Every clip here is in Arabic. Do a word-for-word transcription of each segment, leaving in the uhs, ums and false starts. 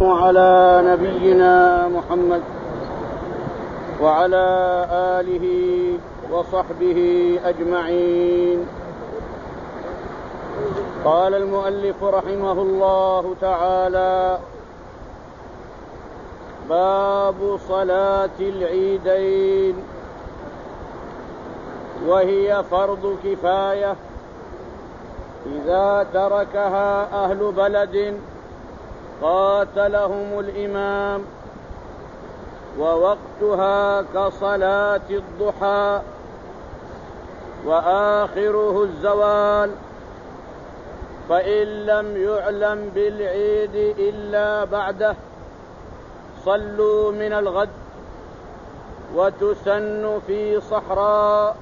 على نبينا محمد وعلى آله وصحبه أجمعين. قال المؤلف رحمه الله تعالى: باب صلاة العيدين، وهي فرض كفاية إذا تركها أهل بلد قاتلهم الإمام، ووقتها كصلاة الضحى وآخره الزوال، فإن لم يعلم بالعيد إلا بعده صلوا من الغد، وتسن في صحراء،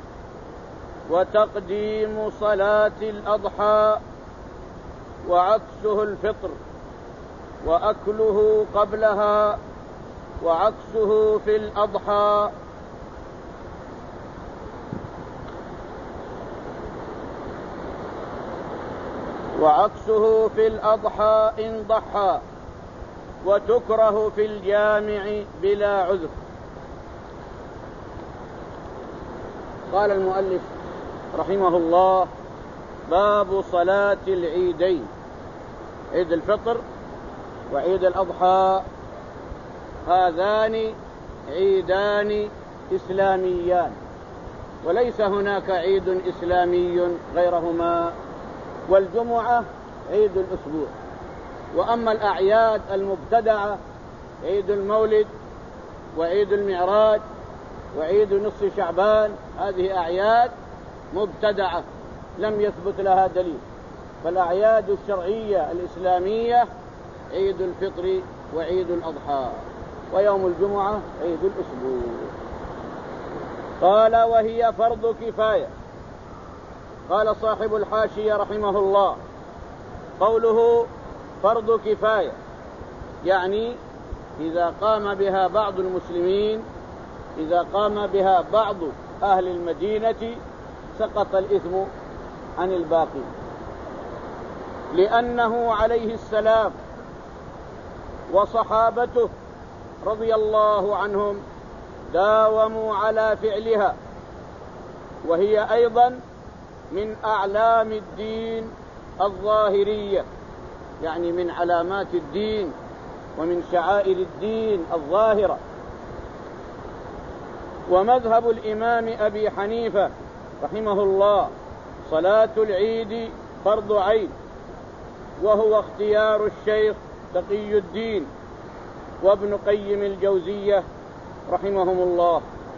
وتقديم صلاة الأضحى وعكسه الفطر، وأكله قبلها وعكسه في الأضحى. وعكسه في الأضحى إن ضحى، وتكره في الجامع بلا عذر. قال المؤلف رحمه الله: باب صلاة العيدين، عيد الفطر وعيد الأضحى، هذان عيدان إسلاميان، وليس هناك عيد إسلامي غيرهما، والجمعة عيد الأسبوع. وأما الأعياد المبتدعة عيد المولد وعيد المعراج وعيد نصف شعبان، هذه أعياد مبتدعة لم يثبت لها دليل. فالأعياد الشرعية الإسلامية عيد الفطر وعيد الأضحى، ويوم الجمعة عيد الأسبوع. قال: وهي فرض كفاية. قال صاحب الحاشية رحمه الله: قوله فرض كفاية يعني إذا قام بها بعض المسلمين، إذا قام بها بعض أهل المدينة سقط الإثم عن الباقي، لأنه عليه السلام وصحابته رضي الله عنهم داوموا على فعلها، وهي أيضا من أعلام الدين الظاهرية، يعني من علامات الدين ومن شعائر الدين الظاهرة. ومذهب الإمام أبي حنيفة رحمه الله صلاة العيد فرض عين، وهو اختيار الشيخ تقي الدين وابن قيم الجوزية رحمهم الله.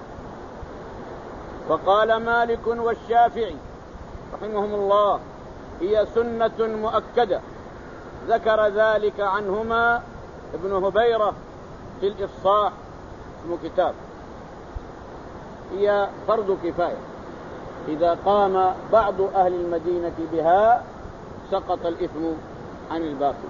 وقال مالك والشافعي رحمهم الله: هي سنة مؤكدة، ذكر ذلك عنهما ابن هبيرة في الإفصاح، اسم كتاب. هي فرض كفاية، إذا قام بعض أهل المدينة بها سقط الإثم عن الباقي.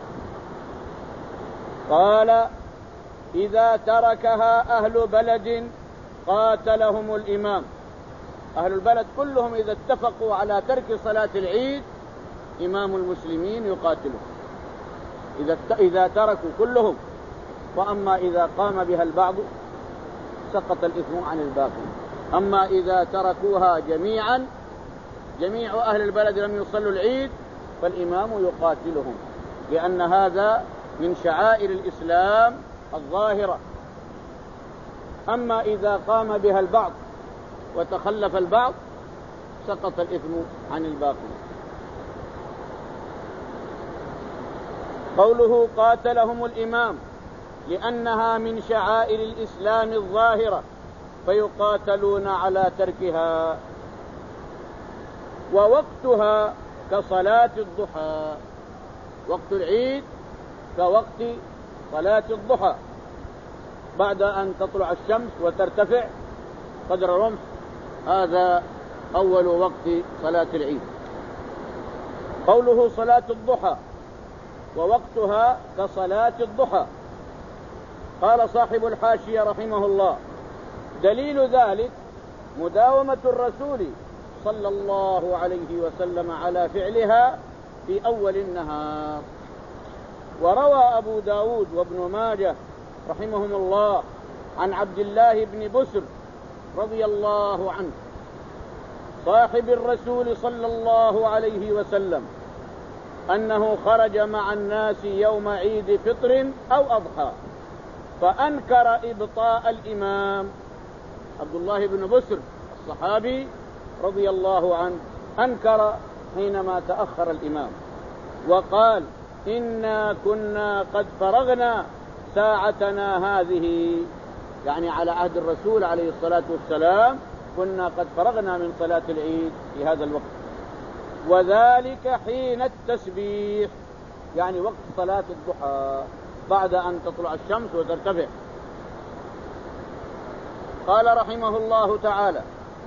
قال: إذا تركها أهل بلد قاتلهم الإمام. أهل البلد كلهم إذا اتفقوا على ترك صلاة العيد إمام المسلمين يقاتلهم، إذا إذا تركوا كلهم. وأما إذا قام بها البعض سقط الإثم عن الباقي. أما إذا تركوها جميعا، جميع أهل البلد لم يصلوا العيد، فالإمام يقاتلهم، لأن هذا من شعائر الإسلام الظاهرة. أما إذا قام بها البعض وتخلف البعض سقط الإثم عن الباقي. قوله قاتلهم الإمام لأنها من شعائر الإسلام الظاهرة، فيقاتلون على تركها. ووقتها كصلاة الضحى، وقت العيد كوقت صلاة الضحى، بعد أن تطلع الشمس وترتفع قدر رمح، هذا أول وقت صلاة العيد. قوله صلاة الضحى ووقتها كصلاة الضحى، قال صاحب الحاشية رحمه الله: دليل ذلك مداومة الرسول صلى الله عليه وسلم على فعلها في أول النهار. وروى أبو داود وابن ماجه رحمهم الله عن عبد الله بن بسر رضي الله عنه صاحب الرسول صلى الله عليه وسلم أنه خرج مع الناس يوم عيد فطر أو أضحى فأنكر إبطاء الإمام. عبد الله بن بسر الصحابي رضي الله عنه أنكر حينما تأخر الإمام وقال إنا كنا قد فرغنا ساعتنا هذه، يعني على عهد الرسول عليه الصلاة والسلام كنا قد فرغنا من صلاة العيد في هذا الوقت، وذلك حين التسبيح، يعني وقت صلاة الضحى بعد أن تطلع الشمس وترتفع. قال رحمه الله تعالى: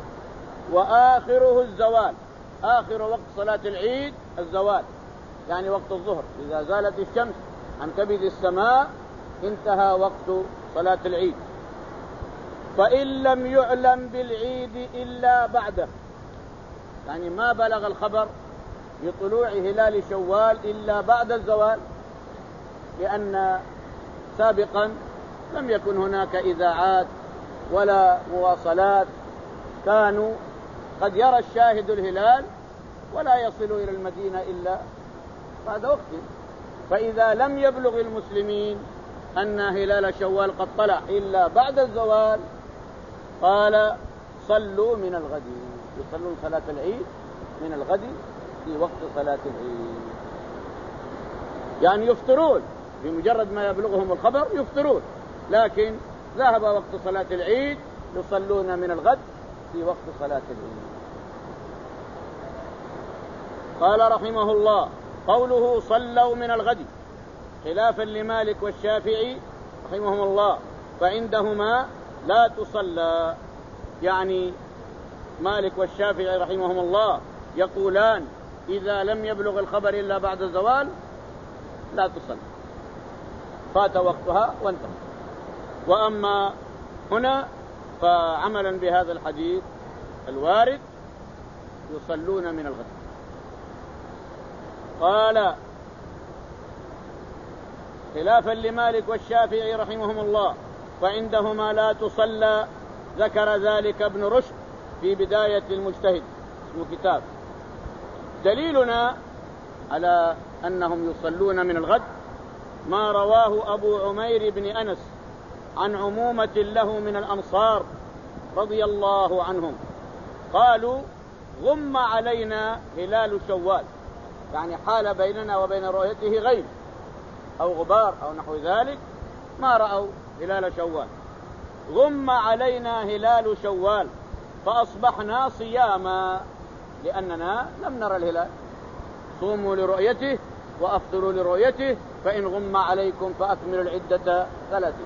وآخره الزوال، آخر وقت صلاة العيد الزوال، يعني وقت الظهر، إذا زالت الشمس عن كبد السماء انتهى وقت صلاة العيد. فإن لم يعلم بالعيد إلا بعده، يعني ما بلغ الخبر بطلوع هلال شوال إلا بعد الزوال، لأن سابقا لم يكن هناك إذاعات ولا مواصلات، كانوا قد يرى الشاهد الهلال ولا يصل إلى المدينة إلا بعد وقت. فإذا لم يبلغ المسلمين أن هلال شوال قد طلع إلا بعد الزوال قال: صلوا من الغد، يصلون صلاة العيد من الغد في وقت صلاة العيد، يعني يفطرون بمجرد ما يبلغهم الخبر يفطرون، لكن ذهب وقت صلاة العيد يصلون من الغد في وقت صلاة العيد. قال رحمه الله: قوله صلوا من الغد خلافا لمالك والشافعي رحمهم الله، فعندهما لا تصلى، يعني مالك والشافعي رحمهم الله يقولان إذا لم يبلغ الخبر إلا بعد الزوال لا تصلى، فات وقتها وانتهى. وأما هنا فعملا بهذا الحديث الوارد يصلون من الغد. قال: خلافا لمالك والشافعي رحمهم الله فعندهما لا تصلى، ذكر ذلك ابن رشد في بداية المجتهد، اسمه كتاب. دليلنا على أنهم يصلون من الغد ما رواه أبو عمير بن أنس عن عمومة له من الأنصار رضي الله عنهم قالوا: غم علينا هلال شوال، يعني حال بيننا وبين رؤيته غيم أو غبار أو نحو ذلك، ما رأوا هلال شوال. غم علينا هلال شوال فأصبحنا صياما، لأننا لم نرى الهلال. صوموا لرؤيته وأفطروا لرؤيته، فإن غم عليكم فأكملوا العدة ثلاثة.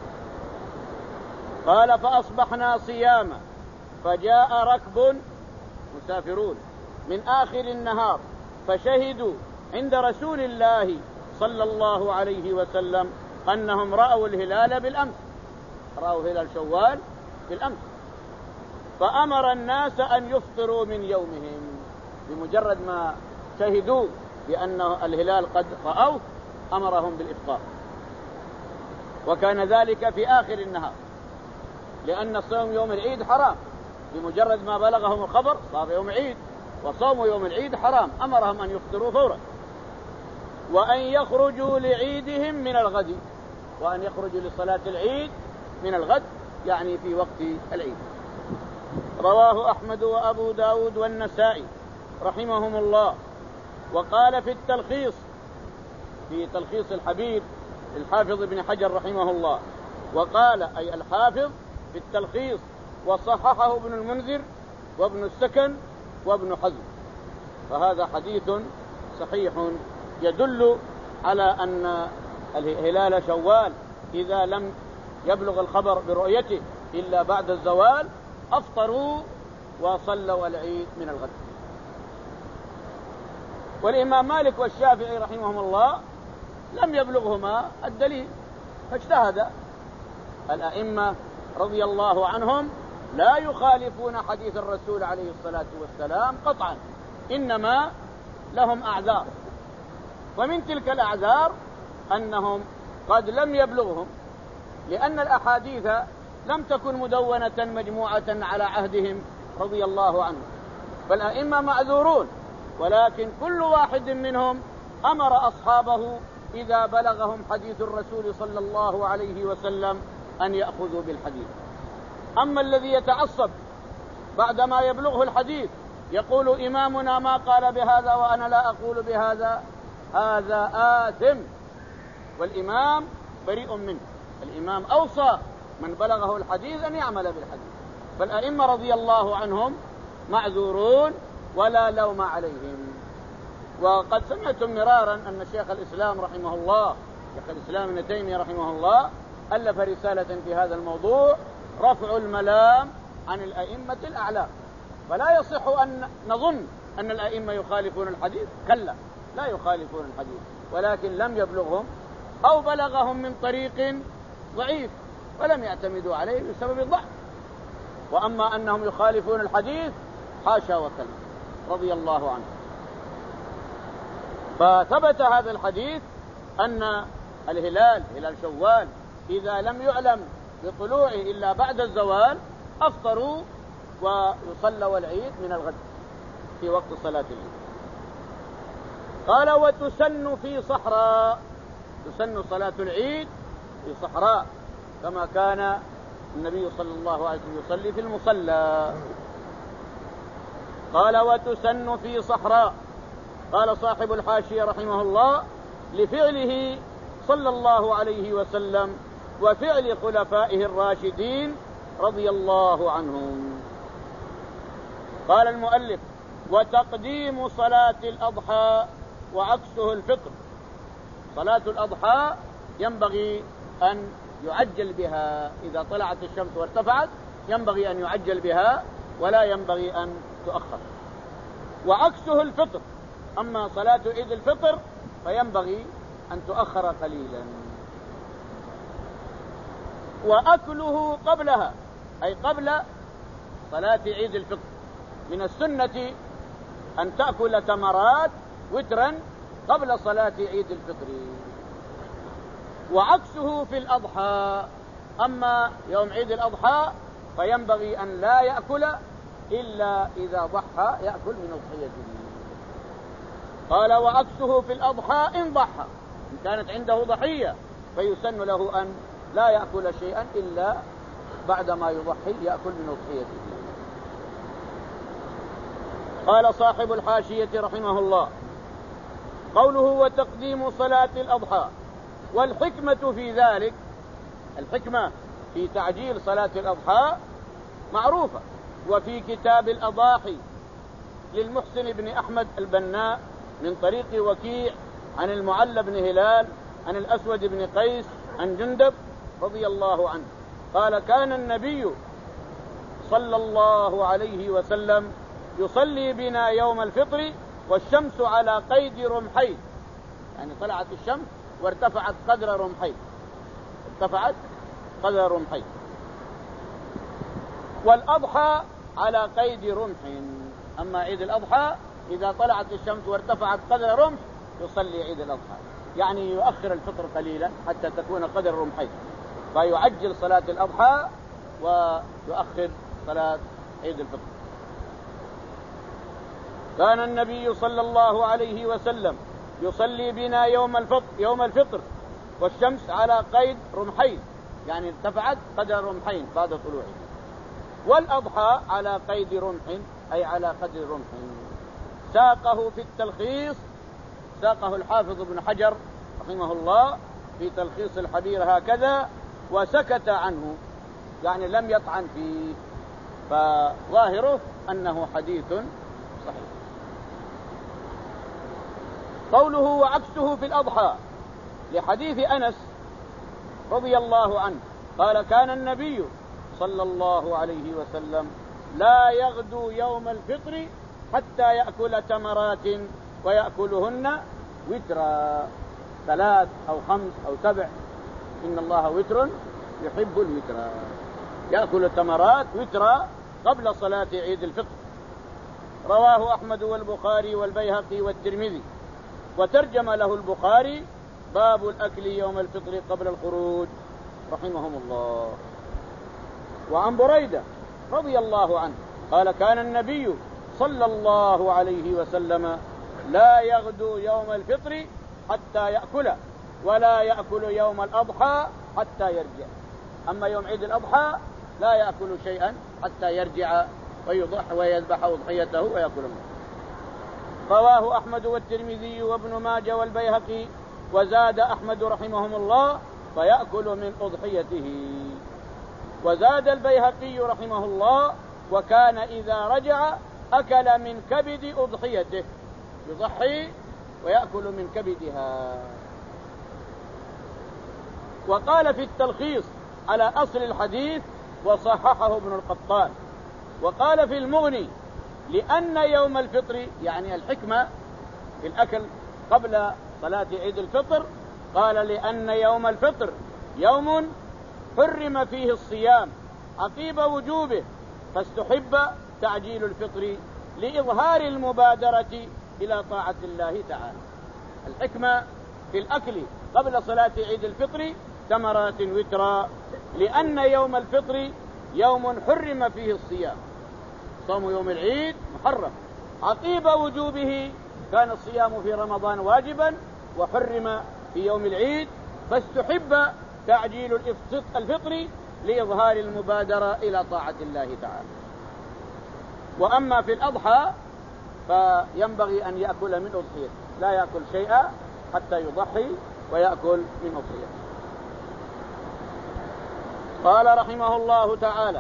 قال: فأصبحنا صياما، فجاء ركب مسافرون من آخر النهار فشهدوا عند رسول الله صلى الله عليه وسلم أنهم رأوا الهلال بالأمس، رأوا هلال شوال بالأمس، فأمر الناس أن يفطروا من يومهم. بمجرد ما شهدوا بأن الهلال قد رأوه أمرهم بالإفطار، وكان ذلك في آخر النهار، لأن صوم يوم العيد حرام، بمجرد ما بلغهم الخبر صار يوم عيد، وصوم يوم العيد حرام، أمرهم أن يفطروا فورا، وأن يخرجوا لعيدهم من الغد، وأن يخرجوا لصلاة العيد من الغد، يعني في وقت العيد. رواه أحمد وأبو داود والنسائي رحمهم الله. وقال في التلخيص، في تلخيص الحبيب الحافظ ابن حجر رحمه الله، وقال أي الحافظ في التلخيص: وصححه ابن المنذر وابن السكن وابن حزم. فهذا حديث صحيح يدل على أن الهلال شوال إذا لم يبلغ الخبر برؤيته إلا بعد الزوال أفطروا وصلوا العيد من الغد. والإمام مالك والشافعي رحمهم الله لم يبلغهما الدليل، فاجتهد. الأئمة رضي الله عنهم لا يخالفون حديث الرسول عليه الصلاة والسلام قطعا، إنما لهم أعذار، ومن تلك الأعذار أنهم قد لم يبلغهم، لأن الأحاديث لم تكن مدونة مجموعة على عهدهم رضي الله عنهم، فالأئمة معذورون، ولكن كل واحد منهم أمر أصحابه إذا بلغهم حديث الرسول صلى الله عليه وسلم أن يأخذوا بالحديث. أما الذي يتعصب بعدما يبلغه الحديث يقول إمامنا ما قال بهذا وأنا لا أقول بهذا، هذا آثم، والإمام بريء منه. الإمام أوصى من بلغه الحديث أن يعمل بالحديث، فالأئمة رضي الله عنهم معذورون ولا لوم عليهم. وقد سمعتم مرارا أن شيخ الإسلام رحمه الله، شيخ الإسلام ابن تيمية رحمه الله، ألف رسالة في هذا الموضوع، رفع الملام عن الأئمة الأعلام. فلا يصح أن نظن أن الأئمة يخالفون الحديث، كلا، لا يخالفون الحديث، ولكن لم يبلغهم أو بلغهم من طريق ضعيف ولم يعتمدوا عليه بسبب الضعف. وأما أنهم يخالفون الحديث حاشا وكلا، رضي الله عنه. فثبت هذا الحديث أن الهلال، هلال شوال، إذا لم يعلم بطلوعه إلا بعد الزوال أفطروا ويصلوا العيد من الغد في وقت صلاة العيد. قال وتسن في صحراء، تسن صلاة العيد في صحراء كما كان النبي صلى الله عليه وسلم يصلي في المصلى. قال وتسن في صحراء، قال صاحب الحاشية رحمه الله لفعله صلى الله عليه وسلم وفعل خلفائه الراشدين رضي الله عنهم. قال المؤلف وتقديم صلاة الأضحى وعكسه الفطر. صلاة الأضحى ينبغي أن يعجل بها، إذا طلعت الشمس وارتفعت ينبغي أن يعجل بها ولا ينبغي أن تؤخر. وعكسه الفطر، أما صلاة عيد الفطر فينبغي أن تؤخر قليلا. وأكله قبلها، أي قبل صلاة عيد الفطر. من السنة أن تأكل تمرات وترا قبل صلاة عيد الفطر. وعكسه في الأضحى، أما يوم عيد الأضحى فينبغي أن لا يأكل إلا إذا ضحى، يأكل من أضحيته. قال وعكسه في الأضحى إن ضحى، إن كانت عنده ضحية فيسن له أن لا يأكل شيئا إلا بعدما يضحي، يأكل من أضحيته. قال صاحب الحاشية رحمه الله قوله وتقديم صلاة الأضحى، والحكمة في ذلك، الحكمة في تعجيل صلاة الأضحى معروفة. وفي كتاب الأضاحي للمحسن بن أحمد البناء من طريق وكيع عن المعلى بن هلال عن الأسود بن قيس عن جندب رضي الله عنه قال كان النبي صلى الله عليه وسلم يصلي بنا يوم الفطر والشمس على قيد رمحين، يعني طلعت الشمس وارتفعت قدر رمحين، ارتفعت قدر رمحين. والأضحى على قيد رمح، أما عيد الأضحى إذا طلعت الشمس وارتفعت قدر رمح يصلي عيد الأضحى، يعني يؤخر الفطر قليلا حتى تكون قدر رمحين، فيعجل صلاة الأضحى ويؤخر صلاة عيد الفطر. كان النبي صلى الله عليه وسلم يصلي بنا يوم الفطر يوم الفطر والشمس على قيد رمحين، يعني ارتفعت قدر رمحين بعد طلوعه. والأضحى على قيد رمح، أي على قدر رمح. ساقه في التلخيص، ساقه الحافظ ابن حجر رحمه الله في تلخيص الحبير هكذا، وسكت عنه، يعني لم يطعن فيه، فظاهره أنه حديث صحيح. قوله وعكسه في الأضحى لحديث أنس رضي الله عنه قال كان النبي صلى الله عليه وسلم لا يغدو يوم الفطر حتى يأكل تمرات ويأكلهن وترا، ثلاث أو خمس أو سبع، إن الله وتر يحب الوتر. يأكل التمرات وترا قبل صلاة عيد الفطر. رواه أحمد والبخاري والبيهقي والترمذي، وترجم له البخاري باب الأكل يوم الفطر قبل الخروج رحمهم الله. وعن بريدة رضي الله عنه قال كان النبي صلى الله عليه وسلم لا يغدو يوم الفطر حتى يأكل، ولا يأكل يوم الأضحى حتى يرجع. أما يوم عيد الأضحى لا يأكل شيئا حتى يرجع ويضح ويذبح أضحيته ويأكل منه. رواه أحمد والترمذي وابن ماجه والبيهقي. وزاد أحمد رحمهم الله فيأكل من أضحيته. وزاد البيهقي رحمه الله وكان إذا رجع أكل من كبد أضحيته، يضحي ويأكل من كبدها. وقال في التلخيص على أصل الحديث وصححه ابن القطان. وقال في المغني لأن يوم الفطر، يعني الحكمة في الأكل قبل صلاة عيد الفطر، قال لأن يوم الفطر يوم حرم فيه الصيام عقيب وجوبه، فاستحب تعجيل الفطر لإظهار المبادرة إلى طاعة الله تعالى. الحكمة في الأكل قبل صلاة عيد الفطر ثمرات وترا، لأن يوم الفطر يوم حرم فيه الصيام، صوم يوم العيد محرم عقيب وجوبه، كان الصيام في رمضان واجبا وحرم في يوم العيد، فاستحب تعجيل الفطر لإظهار المبادرة إلى طاعة الله تعالى. وأما في الأضحى فينبغي أن يأكل من أضحيته، لا يأكل شيئا حتى يضحي ويأكل من أضحيته. قال رحمه الله تعالى: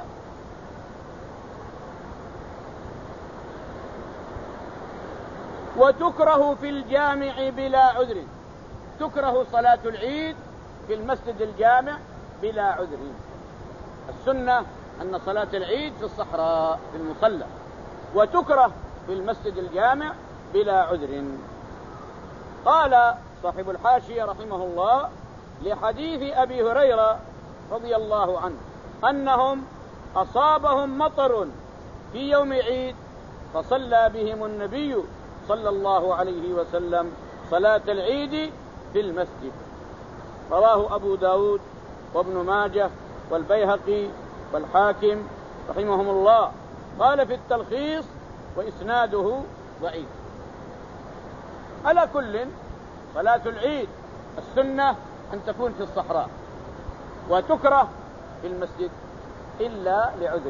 وتكره في الجامع بلا عذر. تكره صلاة العيد في المسجد الجامع بلا عذر. السنة أن صلاة العيد في الصحراء في المصلى، وتكره في المسجد الجامع بلا عذر. قال صاحب الحاشية رحمه الله لحديث أبي هريرة رضي الله عنه أنهم أصابهم مطر في يوم عيد فصلى بهم النبي صلى الله عليه وسلم صلاة العيد في المسجد. رواه أبو داود وابن ماجه والبيهقي والحاكم رحمهم الله. قال في التلخيص: وإسناده ضعيف. على كل، صلاة العيد السنة أن تكون في الصحراء، وتكره في المسجد إلا لعذر.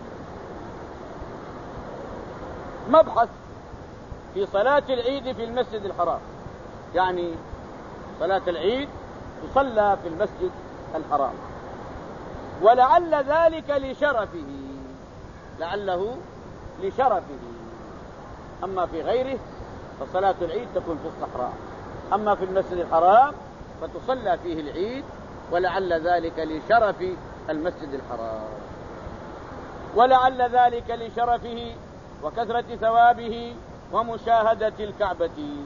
مبحث في صلاة العيد في المسجد الحرام، يعني صلاة العيد تصلى في المسجد الحرام، ولعل ذلك لشرفه، لعله لشرفه. أما في غيره فصلاة العيد تكون في الصحراء، أما في المسجد الحرام فتصلى فيه العيد، ولعل ذلك لشرف المسجد الحرام، ولعل ذلك لشرفه وكثرة ثوابه ومشاهدة الكعبة.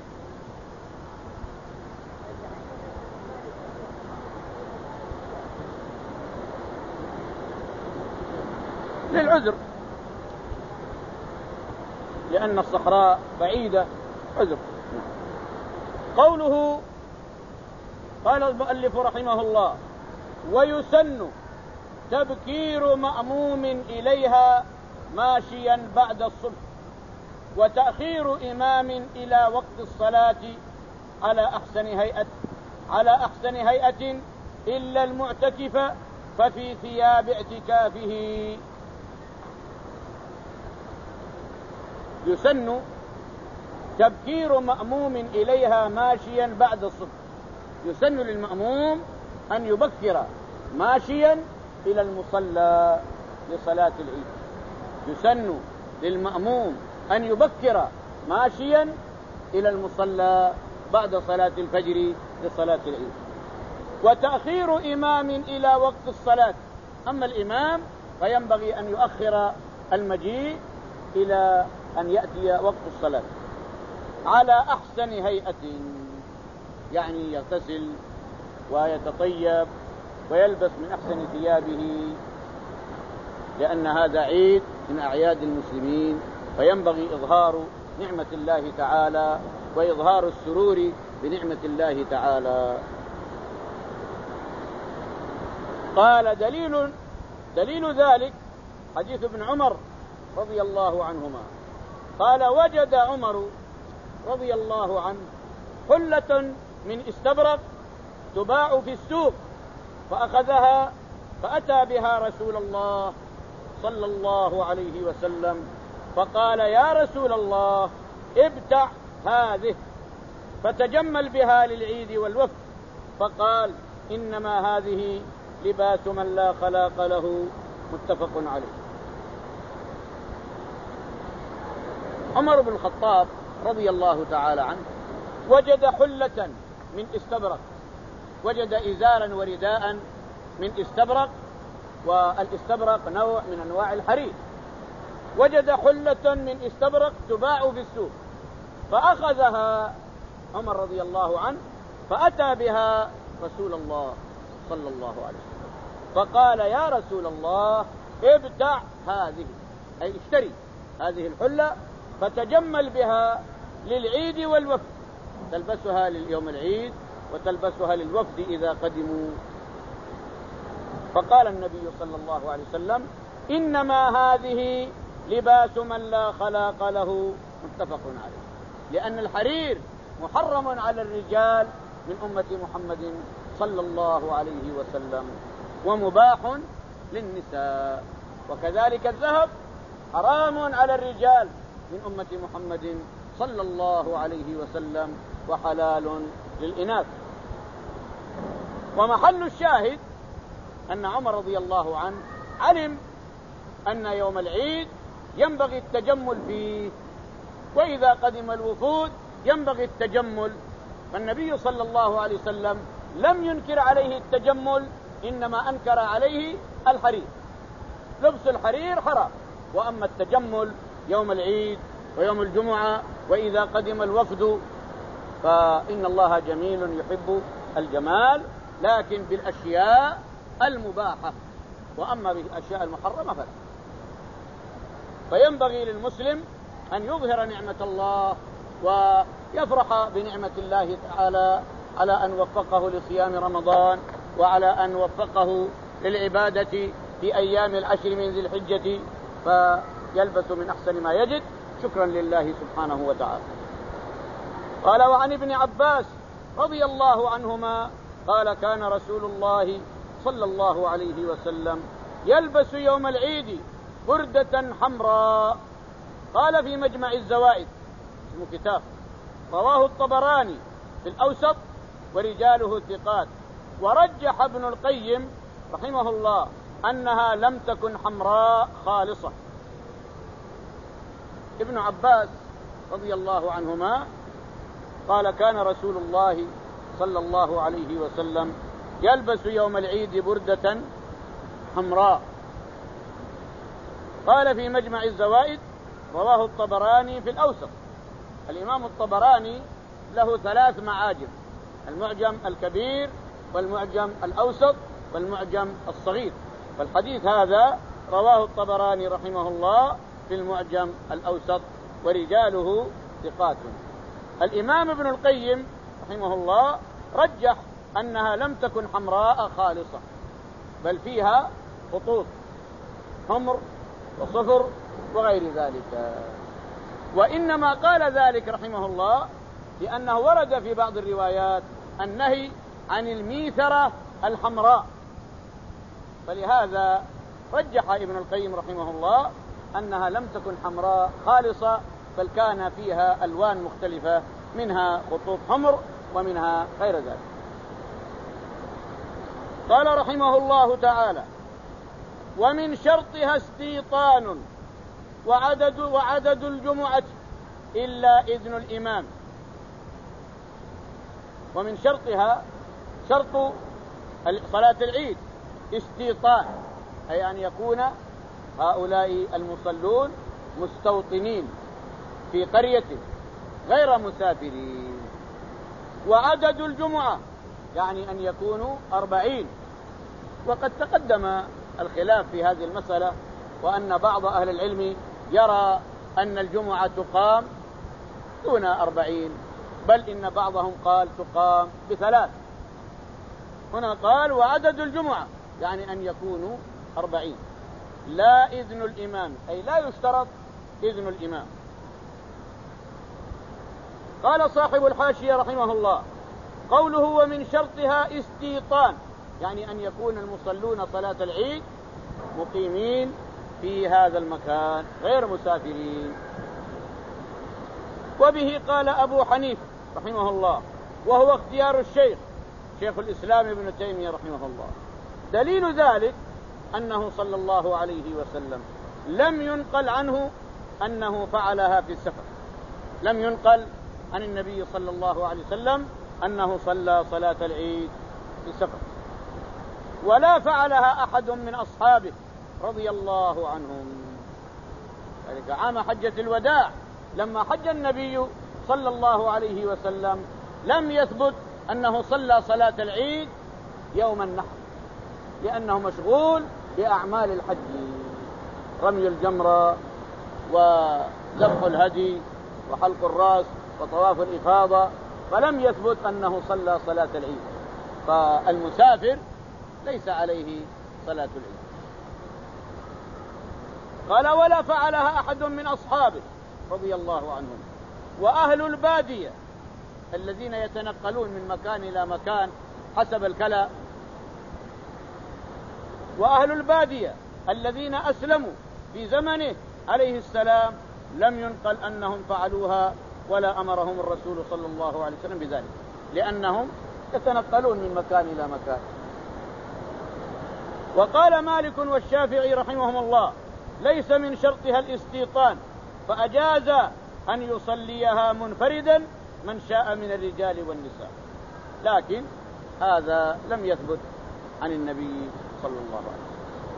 للعذر، لأن الصحراء بعيدة، عذر. قوله قال المؤلف رحمه الله: ويسن تبكير مأموم إليها ماشيا بعد الصبح، وتأخير إمام إلى وقت الصلاة على أحسن هيئة على أحسن هيئة إلا المعتكف ففي ثياب اعتكافه. يسن تبكير مأموم إليها ماشيا بعد الصبح. يسن للمأموم أن يبكر ماشيا إلى المصلى لصلاة العيد. يسن للمأموم أن يبكر ماشيا إلى المصلى بعد صلاة الفجر لصلاة العيد. وتأخير إمام إلى وقت الصلاة، أما الإمام فينبغي أن يؤخر المجيء إلى أن يأتي وقت الصلاة على أحسن هيئة، يعني يغتسل ويتطيب ويلبس من أحسن ثيابه، لأن هذا عيد من أعياد المسلمين، فينبغي إظهار نعمة الله تعالى وإظهار السرور بنعمة الله تعالى. قال دليل دليل ذلك حديث ابن عمر رضي الله عنهما قال وجد عمر رضي الله عنه حلة من استبرق تباع في السوق فأخذها فأتى بها رسول الله صلى الله عليه وسلم فقال يا رسول الله ابتع هذه فتجمل بها للعيد والوفد. فقال إنما هذه لباس من لا خلاق له، متفق عليه. عمر بن الخطاب رضي الله تعالى عنه وجد حلة من استبرق، وجد إزارا ورداء من استبرق، والاستبرق نوع من أنواع الحرير. وجد حلة من استبرق تباع في السوق فأخذها عمر رضي الله عنه فأتى بها رسول الله صلى الله عليه وسلم فقال يا رسول الله ابتع هذه، أي اشتري هذه الحلة فتجمل بها للعيد والوفد، تلبسها لليوم العيد وتلبسها للوفد إذا قدموا. فقال النبي صلى الله عليه وسلم إنما هذه لباس من لا خلاق له، متفق عليه، لأن الحرير محرم على الرجال من أمة محمد صلى الله عليه وسلم ومباح للنساء، وكذلك الذهب حرام على الرجال من أمة محمد صلى الله عليه وسلم وحلال للإناث. ومحل الشاهد أن عمر رضي الله عنه علم أن يوم العيد ينبغي التجمل فيه، وإذا قدم الوفود ينبغي التجمل، فالنبي صلى الله عليه وسلم لم ينكر عليه التجمل، إنما أنكر عليه الحرير. لبس الحرير حرام، وأما التجمل يوم العيد ويوم الجمعة وإذا قدم الوفد فإن الله جميل يحب الجمال، لكن بالأشياء المباحة، وأما بالأشياء المحرمة فلا. فينبغي للمسلم أن يظهر نعمة الله ويفرح بنعمة الله تعالى على أن وفقه لصيام رمضان، وعلى أن وفقه للعبادة في أيام العشر من ذي الحجة، فيلبس من أحسن ما يجد شكرا لله سبحانه وتعالى. قال وعن ابن عباس رضي الله عنهما قال كان رسول الله صلى الله عليه وسلم يلبس يوم العيد بردة حمراء. قال في مجمع الزوائد، اسمه كتاب، رواه الطبراني في الأوسط ورجاله ثقات، ورجح ابن القيم رحمه الله أنها لم تكن حمراء خالصة. ابن عباس رضي الله عنهما قال كان رسول الله صلى الله عليه وسلم يلبس يوم العيد بردة حمراء. قال في مجمع الزوائد رواه الطبراني في الأوسط. الإمام الطبراني له ثلاث معاجم: المعجم الكبير والمعجم الأوسط والمعجم الصغير، فالحديث هذا رواه الطبراني رحمه الله في المعجم الأوسط ورجاله ثقات. الإمام ابن القيم رحمه الله رجح أنها لم تكن حمراء خالصة، بل فيها خطوط حمر وصفر وغير ذلك، وإنما قال ذلك رحمه الله لأنه ورد في بعض الروايات النهي عن الميثرة الحمراء، فلهذا رجح ابن القيم رحمه الله أنها لم تكن حمراء خالصة، بل كان فيها ألوان مختلفة، منها خطوط حمر ومنها غير ذلك. قال رحمه الله تعالى ومن شرطها استيطان وعدد, وعدد الجمعة إلا إذن الإمام. ومن شرطها شرط صلاة العيد استيطان، أي أن يكون هؤلاء المصلون مستوطنين في قرية غير مسافرين. وعدد الجمعة يعني أن يكونوا أربعين، وقد تقدم الخلاف في هذه المسألة، وأن بعض أهل العلم يرى أن الجمعة تقام دون أربعين، بل إن بعضهم قال تقام بثلاث. هنا قال وعدد الجمعة يعني أن يكونوا أربعين، لا إذن الإمام، أي لا يشترط إذن الإمام. قال صاحب الحاشية رحمه الله قوله ومن شرطها استيطان، يعني أن يكون المصلون صلاة العيد مقيمين في هذا المكان غير مسافرين. وبه قال أبو حنيفة رحمه الله، وهو اختيار الشيخ شيخ الإسلام ابن تيمية رحمه الله. دليل ذلك أنه صلى الله عليه وسلم لم ينقل عنه أنه فعلها في السفر، لم ينقل عن النبي صلى الله عليه وسلم أنه صلى صلاة العيد في السفر، ولا فعلها أحد من أصحابه رضي الله عنهم. ذلك عام حجة الوداع لما حج النبي صلى الله عليه وسلم لم يثبت أنه صلى صلاة العيد يوم النحر، لأنه مشغول بأعمال الحج، رمي الجمرة وذبح الهدي وحلق الرأس وطواف الإفاضة، فلم يثبت أنه صلى صلاة العيد، فالمسافر ليس عليه صلاة العيد. قال ولا فعلها أحد من أصحابه رضي الله عنهم. وأهل البادية الذين يتنقلون من مكان إلى مكان حسب الكلا، وأهل البادية الذين أسلموا في زمنه عليه السلام لم ينقل أنهم فعلوها ولا أمرهم الرسول صلى الله عليه وسلم بذلك، لأنهم يتنقلون من مكان إلى مكان. وقال مالك والشافعي رحمهم الله ليس من شرطها الاستيطان، فأجاز أن يصليها منفردا من شاء من الرجال والنساء، لكن هذا لم يثبت عن النبي صلى الله عليه وسلم.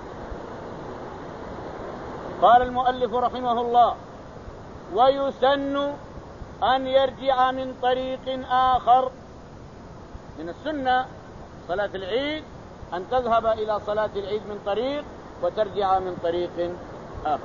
قال المؤلف رحمه الله ويسن أن يرجع من طريق آخر. من السنة صلاة العيد أن تذهب إلى صلاة العيد من طريق وترجع من طريق آخر.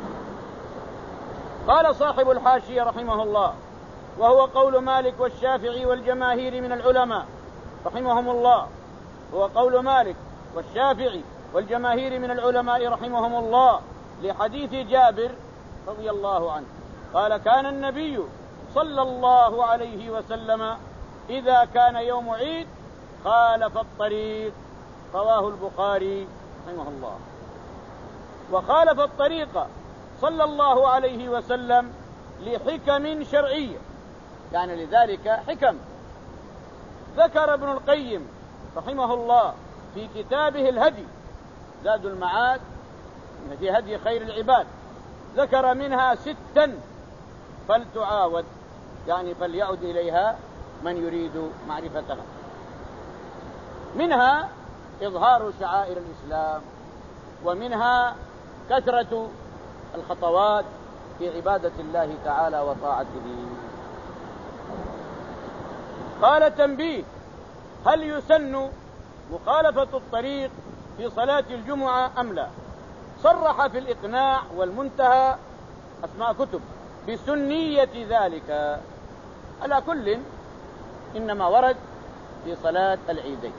قال صاحب الحاشية رحمه الله وهو قول مالك والشافعي والجماهير من العلماء رحمهم الله، هو قول مالك والشافعي والجماهير من العلماء رحمهم الله لحديث جابر رضي الله عنه قال كان النبي صلى الله عليه وسلم إذا كان يوم عيد خالف الطريق، رواه البخاري رحمه الله. وخالف الطريق صلى الله عليه وسلم لحكم شرعية، يعني لذلك حكم. ذكر ابن القيم رحمه الله في كتابه الهدي زاد المعاد في هدي خير العباد، ذكر منها ستا فلتعاود، يعني فليعد إليها من يريد معرفتها. منها إظهار شعائر الإسلام، ومنها كثرة الخطوات في عبادة الله تعالى وطاعته. قال تنبيه: هل يسن مخالفة الطريق في صلاة الجمعة أم لا؟ صرح في الإقناع والمنتهى أسماء كتب بسنية ذلك، على كل إنما ورد في صلاة العيدين.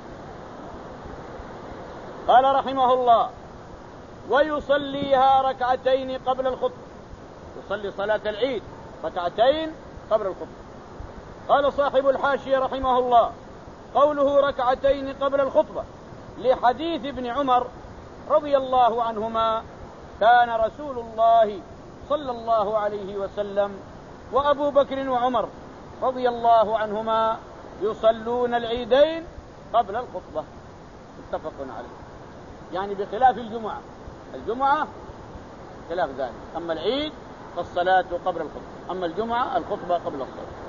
قال رحمه الله: ويصليها ركعتين قبل الخطبة، يصلي صلاة العيد ركعتين قبل الخطبة. قال صاحب الحاشية رحمه الله: قوله ركعتين قبل الخطبة لحديث ابن عمر رضي الله عنهما: كان رسول الله صلى الله عليه وسلم وأبو بكر وعمر رضي الله عنهما يصلون العيدين قبل الخطبة، متفق عليه. يعني بخلاف الجمعة، الجمعة خلاف ذلك، أما العيد فالصلاة قبل الخطبة، أما الجمعة الخطبة قبل الصلاة.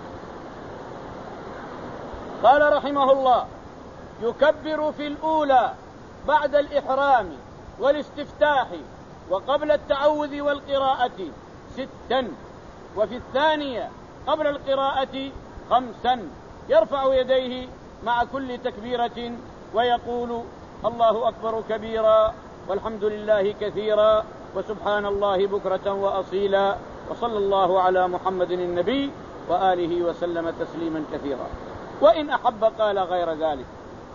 قال رحمه الله: يكبر في الأولى بعد الإحرام والاستفتاح وقبل التعوذ والقراءة ستا، وفي الثانية قبل القراءة خمسا، يرفع يديه مع كل تكبيرة ويقول: الله أكبر كبيرا والحمد لله كثيرا وسبحان الله بكرة وأصيلا وصلى الله على محمد النبي وآله وسلم تسليما كثيرا. وإن أحب قال غير ذلك.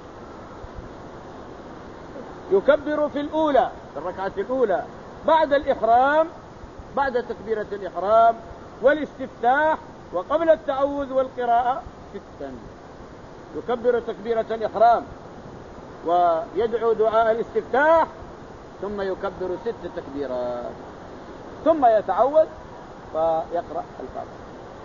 يكبر في الأولى، في الركعة الأولى بعد الإحرام، بعد تكبيرة الإحرام والاستفتاح وقبل التعوذ والقراءة ستا. يكبر تكبيرة الإحرام ويدعو دعاء الاستفتاح، ثم يكبر ست تكبيرات، ثم يتعوذ فيقرأ الفاتحة.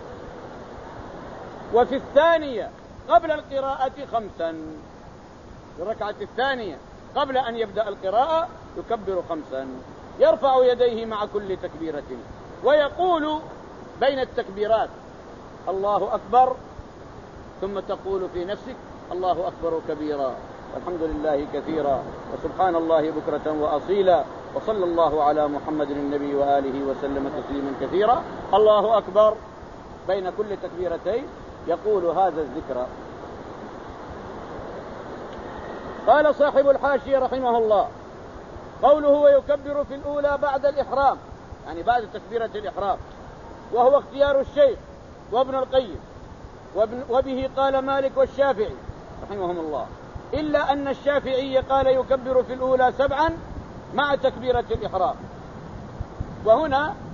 وفي الثانية قبل القراءة خمسا، في الركعة الثانية قبل أن يبدأ القراءة يكبر خمسا، يرفع يديه مع كل تكبيرة ويقول بين التكبيرات الله أكبر، ثم تقول في نفسك الله أكبر كبيرا والحمد لله كثيرا وسبحان الله بكرة وأصيلا وصلى الله على محمد النبي وآله وسلم تسليما كثيرا. الله أكبر بين كل تكبيرتين يقول هذا الذكر. قال صاحب الحاشية رحمه الله: قوله ويكبر في الأولى بعد الإحرام، يعني بعد تكبيرة الإحرام، وهو اختيار الشيخ وابن القيم وبه قال مالك والشافعي رحمهم الله، إلا أن الشافعي قال يكبر في الأولى سبعا مع تكبيرة الإحرام. وهنا